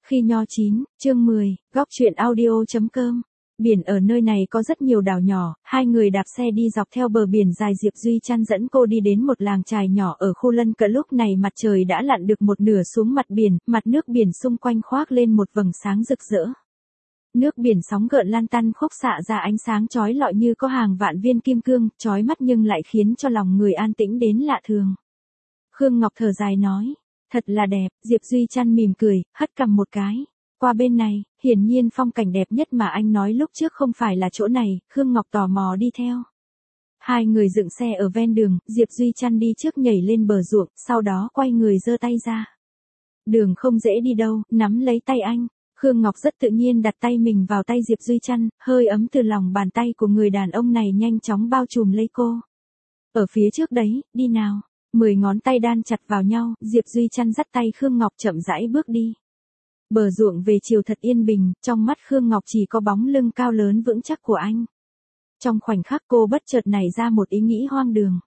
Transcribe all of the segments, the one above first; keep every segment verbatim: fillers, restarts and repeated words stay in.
Khi nho chín, chương mười, góc truyện audio.com. Biển ở nơi này có rất nhiều đảo nhỏ, hai người đạp xe đi dọc theo bờ biển dài. Diệp Duy Trăn dẫn cô đi đến một làng chài nhỏ ở khu lân cận. Lúc này mặt trời đã lặn được một nửa xuống mặt biển, mặt nước biển xung quanh khoác lên một vầng sáng rực rỡ. Nước biển sóng gợn lan tăn khúc xạ ra ánh sáng chói lọi như có hàng vạn viên kim cương, chói mắt nhưng lại khiến cho lòng người an tĩnh đến lạ thường. Khương Ngọc thở dài nói, thật là đẹp. Diệp Duy Trăn mỉm cười, hất cằm một cái. Qua bên này, hiển nhiên phong cảnh đẹp nhất mà anh nói lúc trước không phải là chỗ này. Khương Ngọc tò mò đi theo. Hai người dựng xe ở ven đường, Diệp Duy Trăn đi trước nhảy lên bờ ruộng, sau đó quay người giơ tay ra. Đường không dễ đi đâu, nắm lấy tay anh. Khương Ngọc rất tự nhiên đặt tay mình vào tay Diệp Duy Trăn, hơi ấm từ lòng bàn tay của người đàn ông này nhanh chóng bao trùm lấy cô. Ở phía trước đấy, đi nào. Mười ngón tay đan chặt vào nhau, Diệp Duy Trăn dắt tay Khương Ngọc chậm rãi bước đi. Bờ ruộng về chiều thật yên bình, trong mắt Khương Ngọc chỉ có bóng lưng cao lớn vững chắc của anh. Trong khoảnh khắc cô bất chợt nảy ra một ý nghĩ hoang đường.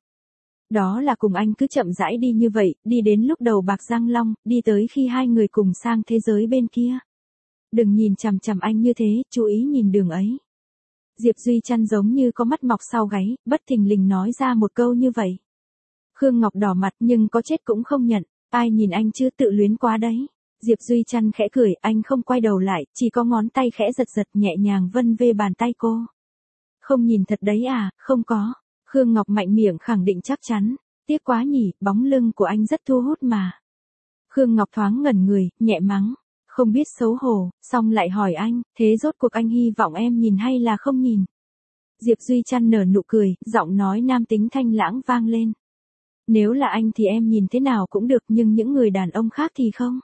Đó là cùng anh cứ chậm rãi đi như vậy, đi đến lúc đầu Bạc Giang Long, đi tới khi hai người cùng sang thế giới bên kia. Đừng nhìn chằm chằm anh như thế, chú ý nhìn đường ấy. Diệp Duy Trăn giống như có mắt mọc sau gáy, bất thình lình nói ra một câu như vậy. Khương Ngọc đỏ mặt nhưng có chết cũng không nhận, ai nhìn anh chứ, tự luyến quá đấy. Diệp Duy Trăn khẽ cười, anh không quay đầu lại, chỉ có ngón tay khẽ giật giật nhẹ nhàng vân về bàn tay cô. Không nhìn thật đấy à, không có. Khương Ngọc mạnh miệng khẳng định chắc chắn, tiếc quá nhỉ, bóng lưng của anh rất thu hút mà. Khương Ngọc thoáng ngẩn người, nhẹ mắng, không biết xấu hổ, xong lại hỏi anh, thế rốt cuộc anh hy vọng em nhìn hay là không nhìn? Diệp Duy Trăn nở nụ cười, giọng nói nam tính thanh lãng vang lên. Nếu là anh thì em nhìn thế nào cũng được, nhưng những người đàn ông khác thì không.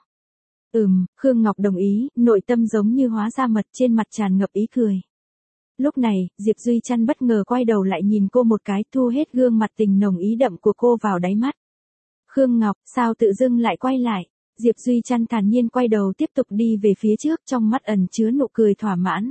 Ừm, Khương Ngọc đồng ý, nội tâm giống như hóa ra mật, trên mặt tràn ngập ý cười. Lúc này, Diệp Duy Trăn bất ngờ quay đầu lại nhìn cô một cái, thu hết gương mặt tình nồng ý đậm của cô vào đáy mắt. Khương Ngọc, sao tự dưng lại quay lại? Diệp Duy Trăn thản nhiên quay đầu tiếp tục đi về phía trước, trong mắt ẩn chứa nụ cười thỏa mãn.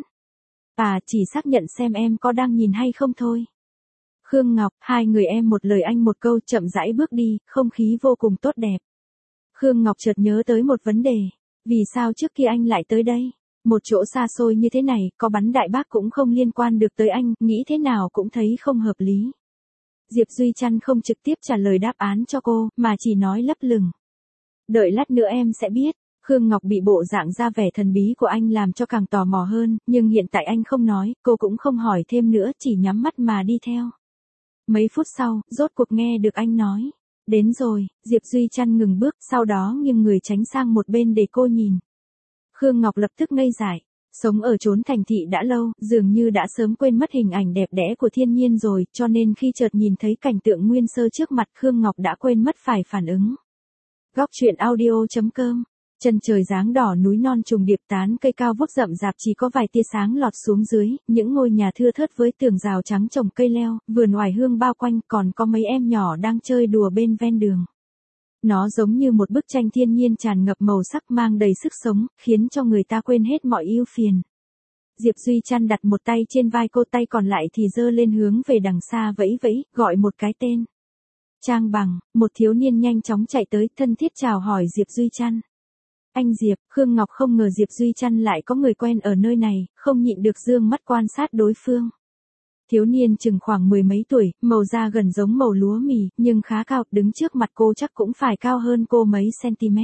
À, chỉ xác nhận xem em có đang nhìn hay không thôi. Khương Ngọc, hai người em một lời anh một câu, chậm rãi bước đi, không khí vô cùng tốt đẹp. Khương Ngọc chợt nhớ tới một vấn đề. Vì sao trước kia anh lại tới đây? Một chỗ xa xôi như thế này, có bắn đại bác cũng không liên quan được tới anh, nghĩ thế nào cũng thấy không hợp lý. Diệp Duy Trăn không trực tiếp trả lời đáp án cho cô, mà chỉ nói lấp lửng. Đợi lát nữa em sẽ biết. Khương Ngọc bị bộ dạng ra vẻ thần bí của anh làm cho càng tò mò hơn, nhưng hiện tại anh không nói, cô cũng không hỏi thêm nữa, chỉ nhắm mắt mà đi theo. Mấy phút sau, rốt cuộc nghe được anh nói. Đến rồi. Diệp Duy Trăn ngừng bước, sau đó nghiêng người tránh sang một bên để cô nhìn. Khương Ngọc lập tức ngây dại. Sống ở chốn thành thị đã lâu, dường như đã sớm quên mất hình ảnh đẹp đẽ của thiên nhiên rồi, cho nên khi chợt nhìn thấy cảnh tượng nguyên sơ trước mặt, Khương Ngọc đã quên mất phải phản ứng. Góc truyện audio.com. Chân trời dáng đỏ, núi non trùng điệp, tán cây cao vút rậm rạp, chỉ có vài tia sáng lọt xuống dưới, những ngôi nhà thưa thớt với tường rào trắng trồng cây leo, vườn oải hương bao quanh, còn có mấy em nhỏ đang chơi đùa bên ven đường. Nó giống như một bức tranh thiên nhiên tràn ngập màu sắc, mang đầy sức sống, khiến cho người ta quên hết mọi ưu phiền. Diệp Duy Trăn đặt một tay trên vai cô, tay còn lại thì giơ lên hướng về đằng xa vẫy vẫy, gọi một cái tên. Trang Bằng, một thiếu niên nhanh chóng chạy tới, thân thiết chào hỏi Diệp Duy Trăn. Anh Diệp. Khương Ngọc không ngờ Diệp Duy Trăn lại có người quen ở nơi này, không nhịn được dương mắt quan sát đối phương. Thiếu niên chừng khoảng mười mấy tuổi, màu da gần giống màu lúa mì, nhưng khá cao, đứng trước mặt cô chắc cũng phải cao hơn cô mấy cm.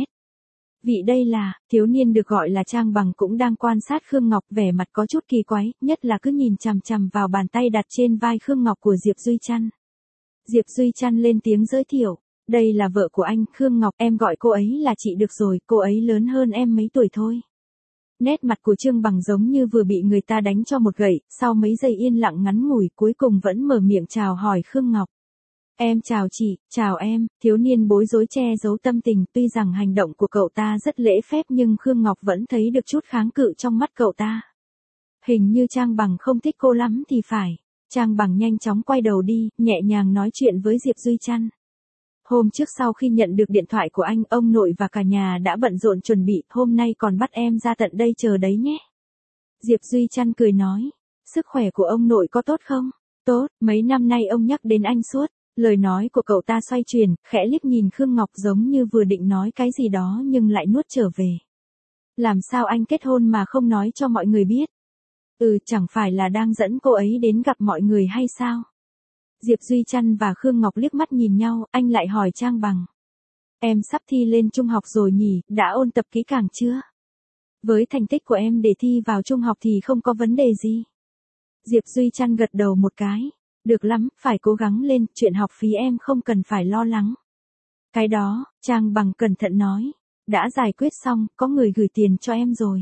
Vị đây là, thiếu niên được gọi là Trang Bằng cũng đang quan sát Khương Ngọc, vẻ mặt có chút kỳ quái, nhất là cứ nhìn chằm chằm vào bàn tay đặt trên vai Khương Ngọc của Diệp Duy Trăn. Diệp Duy Trăn lên tiếng giới thiệu. Đây là vợ của anh, Khương Ngọc, em gọi cô ấy là chị được rồi, cô ấy lớn hơn em mấy tuổi thôi. Nét mặt của Trương Bằng giống như vừa bị người ta đánh cho một gậy, sau mấy giây yên lặng ngắn ngủi, cuối cùng vẫn mở miệng chào hỏi Khương Ngọc. Em chào chị, chào em. Thiếu niên bối rối che giấu tâm tình, tuy rằng hành động của cậu ta rất lễ phép nhưng Khương Ngọc vẫn thấy được chút kháng cự trong mắt cậu ta. Hình như Trang Bằng không thích cô lắm thì phải. Trang Bằng nhanh chóng quay đầu đi, nhẹ nhàng nói chuyện với Diệp Duy Trăn. Hôm trước sau khi nhận được điện thoại của anh, ông nội và cả nhà đã bận rộn chuẩn bị, hôm nay còn bắt em ra tận đây chờ đấy nhé. Diệp Duy Trăn cười nói, sức khỏe của ông nội có tốt không? Tốt, mấy năm nay ông nhắc đến anh suốt. Lời nói của cậu ta xoay chuyển, khẽ liếc nhìn Khương Ngọc giống như vừa định nói cái gì đó nhưng lại nuốt trở về. Làm sao anh kết hôn mà không nói cho mọi người biết? Ừ, chẳng phải là đang dẫn cô ấy đến gặp mọi người hay sao? Diệp Duy Trăn và Khương Ngọc liếc mắt nhìn nhau, anh lại hỏi Trang Bằng. Em sắp thi lên trung học rồi nhỉ, đã ôn tập kỹ càng chưa? Với thành tích của em để thi vào trung học thì không có vấn đề gì. Diệp Duy Trăn gật đầu một cái. Được lắm, phải cố gắng lên, chuyện học phí em không cần phải lo lắng. Cái đó, Trang Bằng cẩn thận nói. Đã giải quyết xong, có người gửi tiền cho em rồi.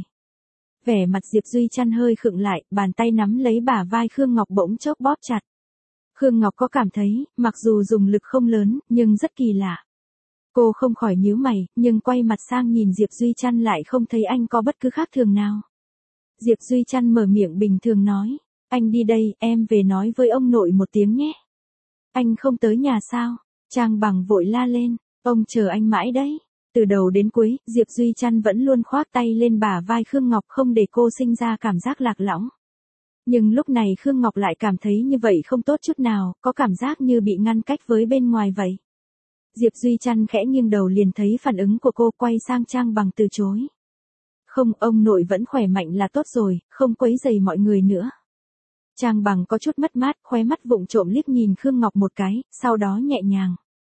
Vẻ mặt Diệp Duy Trăn hơi khựng lại, bàn tay nắm lấy bả vai Khương Ngọc bỗng chốc bóp chặt. Khương Ngọc có cảm thấy, mặc dù dùng lực không lớn, nhưng rất kỳ lạ. Cô không khỏi nhíu mày, nhưng quay mặt sang nhìn Diệp Duy Trăn lại không thấy anh có bất cứ khác thường nào. Diệp Duy Trăn mở miệng bình thường nói. Anh đi đây, em về nói với ông nội một tiếng nhé. Anh không tới nhà sao? Trang Bằng vội la lên. Ông chờ anh mãi đấy. Từ đầu đến cuối, Diệp Duy Trăn vẫn luôn khoác tay lên bả vai Khương Ngọc không để cô sinh ra cảm giác lạc lõng. Nhưng lúc này Khương Ngọc lại cảm thấy như vậy không tốt chút nào, có cảm giác như bị ngăn cách với bên ngoài vậy. Diệp Duy Trăn khẽ nghiêng đầu liền thấy phản ứng của cô, quay sang Trang Bằng từ chối. Không, ông nội vẫn khỏe mạnh là tốt rồi, không quấy rầy mọi người nữa. Trang Bằng có chút mất mát, khóe mắt vụng trộm liếc nhìn Khương Ngọc một cái, sau đó nhẹ nhàng.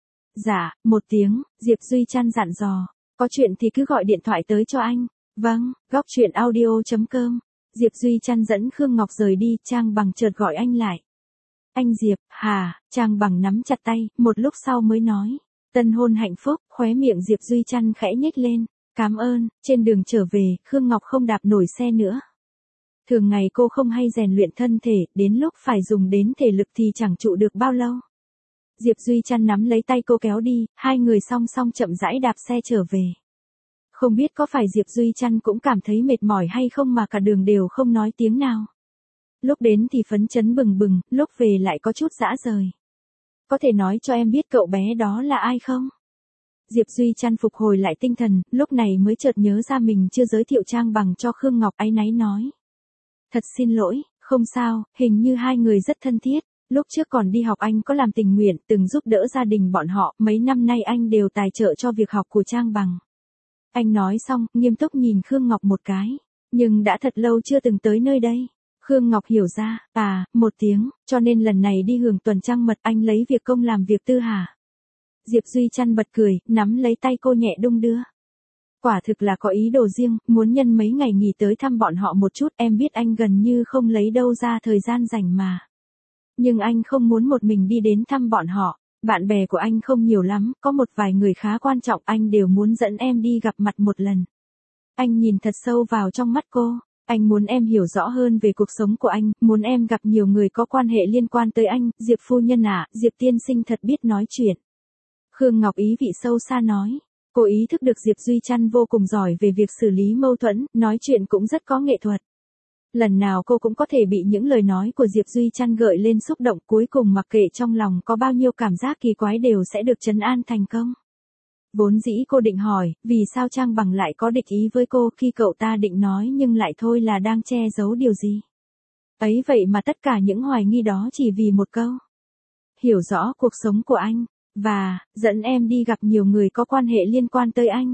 Dạ, một tiếng, Diệp Duy Trăn dặn dò. Có chuyện thì cứ gọi điện thoại tới cho anh. Vâng, góc chuyện audio chấm com. Diệp Duy Trăn dẫn Khương Ngọc rời đi, Trang Bằng chợt gọi anh lại. Anh Diệp, hà, Trang Bằng nắm chặt tay, một lúc sau mới nói. Tân hôn hạnh phúc, khóe miệng Diệp Duy Trăn khẽ nhếch lên. Cảm ơn, trên đường trở về, Khương Ngọc không đạp nổi xe nữa. Thường ngày cô không hay rèn luyện thân thể, đến lúc phải dùng đến thể lực thì chẳng trụ được bao lâu. Diệp Duy Trăn nắm lấy tay cô kéo đi, hai người song song chậm rãi đạp xe trở về. Không biết có phải Diệp Duy Trăn cũng cảm thấy mệt mỏi hay không mà cả đường đều không nói tiếng nào. Lúc đến thì phấn chấn bừng bừng, lúc về lại có chút dã rời. Có thể nói cho em biết cậu bé đó là ai không? Diệp Duy Trăn phục hồi lại tinh thần, lúc này mới chợt nhớ ra mình chưa giới thiệu Trang Bằng cho Khương Ngọc, áy náy nói. Thật xin lỗi, không sao, hình như hai người rất thân thiết. Lúc trước còn đi học anh có làm tình nguyện, từng giúp đỡ gia đình bọn họ, mấy năm nay anh đều tài trợ cho việc học của Trang Bằng. Anh nói xong, nghiêm túc nhìn Khương Ngọc một cái. Nhưng đã thật lâu chưa từng tới nơi đây. Khương Ngọc hiểu ra, à, một tiếng, cho nên lần này đi hưởng tuần trăng mật anh lấy việc công làm việc tư hả? Diệp Duy Trăn bật cười, nắm lấy tay cô nhẹ đung đưa. Quả thực là có ý đồ riêng, muốn nhân mấy ngày nghỉ tới thăm bọn họ một chút, em biết anh gần như không lấy đâu ra thời gian rảnh mà. Nhưng anh không muốn một mình đi đến thăm bọn họ, bạn bè của anh không nhiều lắm, có một vài người khá quan trọng anh đều muốn dẫn em đi gặp mặt một lần. Anh nhìn thật sâu vào trong mắt cô, anh muốn em hiểu rõ hơn về cuộc sống của anh, muốn em gặp nhiều người có quan hệ liên quan tới anh, Diệp phu nhân à, Diệp tiên sinh thật biết nói chuyện. Khương Ngọc ý vị sâu xa nói. Cô ý thức được Diệp Duy Trăn vô cùng giỏi về việc xử lý mâu thuẫn, nói chuyện cũng rất có nghệ thuật. Lần nào cô cũng có thể bị những lời nói của Diệp Duy Trăn gợi lên xúc động, cuối cùng mặc kệ trong lòng có bao nhiêu cảm giác kỳ quái đều sẽ được trấn an thành công. Vốn dĩ cô định hỏi, vì sao Trang Bằng lại có địch ý với cô khi cậu ta định nói nhưng lại thôi là đang che giấu điều gì. Ấy vậy mà tất cả những hoài nghi đó chỉ vì một câu. Hiểu rõ cuộc sống của anh. Và, dẫn em đi gặp nhiều người có quan hệ liên quan tới anh.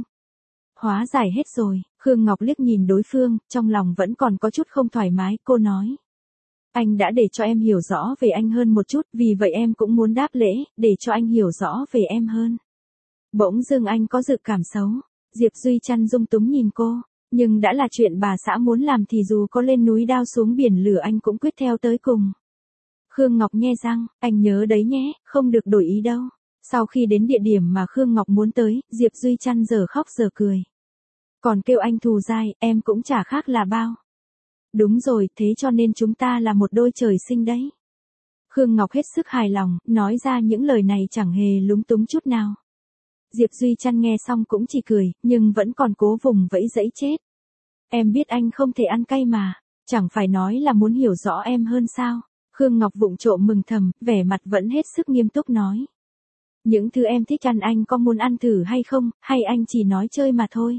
Hóa giải hết rồi, Khương Ngọc liếc nhìn đối phương, trong lòng vẫn còn có chút không thoải mái, cô nói. Anh đã để cho em hiểu rõ về anh hơn một chút, vì vậy em cũng muốn đáp lễ, để cho anh hiểu rõ về em hơn. Bỗng dưng anh có dự cảm xấu, Diệp Duy Trăn dung túng nhìn cô, nhưng đã là chuyện bà xã muốn làm thì dù có lên núi đao xuống biển lửa anh cũng quyết theo tới cùng. Khương Ngọc nhe răng, anh nhớ đấy nhé, không được đổi ý đâu. Sau khi đến địa điểm mà Khương Ngọc muốn tới, Diệp Duy Trăn giờ khóc giờ cười. Còn kêu anh thù dai, em cũng chả khác là bao. Đúng rồi, thế cho nên chúng ta là một đôi trời sinh đấy. Khương Ngọc hết sức hài lòng, nói ra những lời này chẳng hề lúng túng chút nào. Diệp Duy Trăn nghe xong cũng chỉ cười, nhưng vẫn còn cố vùng vẫy dẫy chết. Em biết anh không thể ăn cay mà, chẳng phải nói là muốn hiểu rõ em hơn sao. Khương Ngọc vụng trộm mừng thầm, vẻ mặt vẫn hết sức nghiêm túc nói. Những thứ em thích ăn anh có muốn ăn thử hay không, hay anh chỉ nói chơi mà thôi.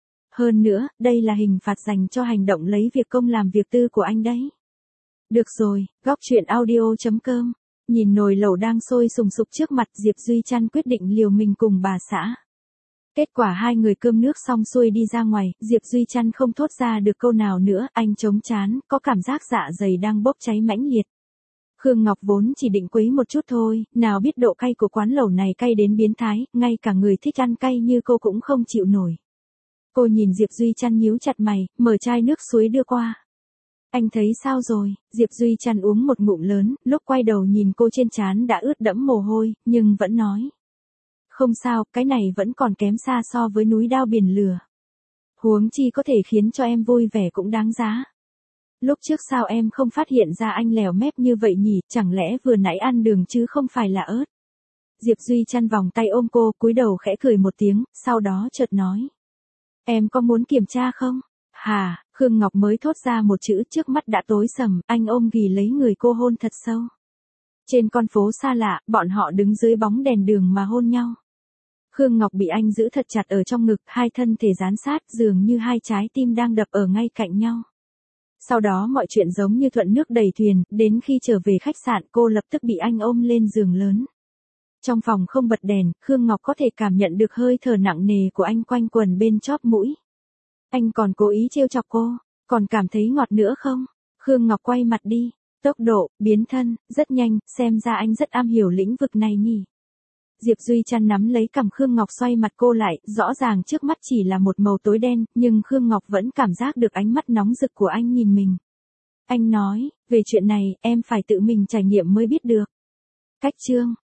Hơn nữa, đây là hình phạt dành cho hành động lấy việc công làm việc tư của anh đấy. Được rồi, góc chuyện audio chấm com. Nhìn nồi lẩu đang sôi sùng sục trước mặt, Diệp Duy Trăn quyết định liều mình cùng bà xã. Kết quả hai người cơm nước xong xuôi đi ra ngoài, Diệp Duy Trăn không thốt ra được câu nào nữa, anh chống trán, có cảm giác dạ dày đang bốc cháy mãnh liệt. Khương Ngọc vốn chỉ định quấy một chút thôi, nào biết độ cay của quán lẩu này cay đến biến thái, ngay cả người thích ăn cay như cô cũng không chịu nổi. Cô nhìn Diệp Duy Trăn nhíu chặt mày, mở chai nước suối đưa qua. Anh thấy sao rồi? Diệp Duy Trăn uống một ngụm lớn, lúc quay đầu nhìn cô trên trán đã ướt đẫm mồ hôi, nhưng vẫn nói. Không sao, cái này vẫn còn kém xa so với núi đao biển lửa. Huống chi có thể khiến cho em vui vẻ cũng đáng giá. Lúc trước sao em không phát hiện ra anh lèo mép như vậy nhỉ, chẳng lẽ vừa nãy ăn đường chứ không phải là ớt. Diệp Duy Trăn vòng tay ôm cô, cúi đầu khẽ cười một tiếng, sau đó chợt nói. Em có muốn kiểm tra không? Hà, Khương Ngọc mới thốt ra một chữ, trước mắt đã tối sầm, anh ôm ghì lấy người cô hôn thật sâu. Trên con phố xa lạ, bọn họ đứng dưới bóng đèn đường mà hôn nhau. Khương Ngọc bị anh giữ thật chặt ở trong ngực, hai thân thể dán sát, dường như hai trái tim đang đập ở ngay cạnh nhau. Sau đó mọi chuyện giống như thuận nước đẩy thuyền, đến khi trở về khách sạn cô lập tức bị anh ôm lên giường lớn. Trong phòng không bật đèn, Khương Ngọc có thể cảm nhận được hơi thở nặng nề của anh quanh quần bên chóp mũi. Anh còn cố ý trêu chọc cô, còn cảm thấy ngọt nữa không? Khương Ngọc quay mặt đi, tốc độ, biến thân, rất nhanh, xem ra anh rất am hiểu lĩnh vực này nhỉ. Diệp Duy Trăn nắm lấy cằm Khương Ngọc xoay mặt cô lại, rõ ràng trước mắt chỉ là một màu tối đen, nhưng Khương Ngọc vẫn cảm giác được ánh mắt nóng rực của anh nhìn mình. Anh nói, về chuyện này, em phải tự mình trải nghiệm mới biết được. Cách chương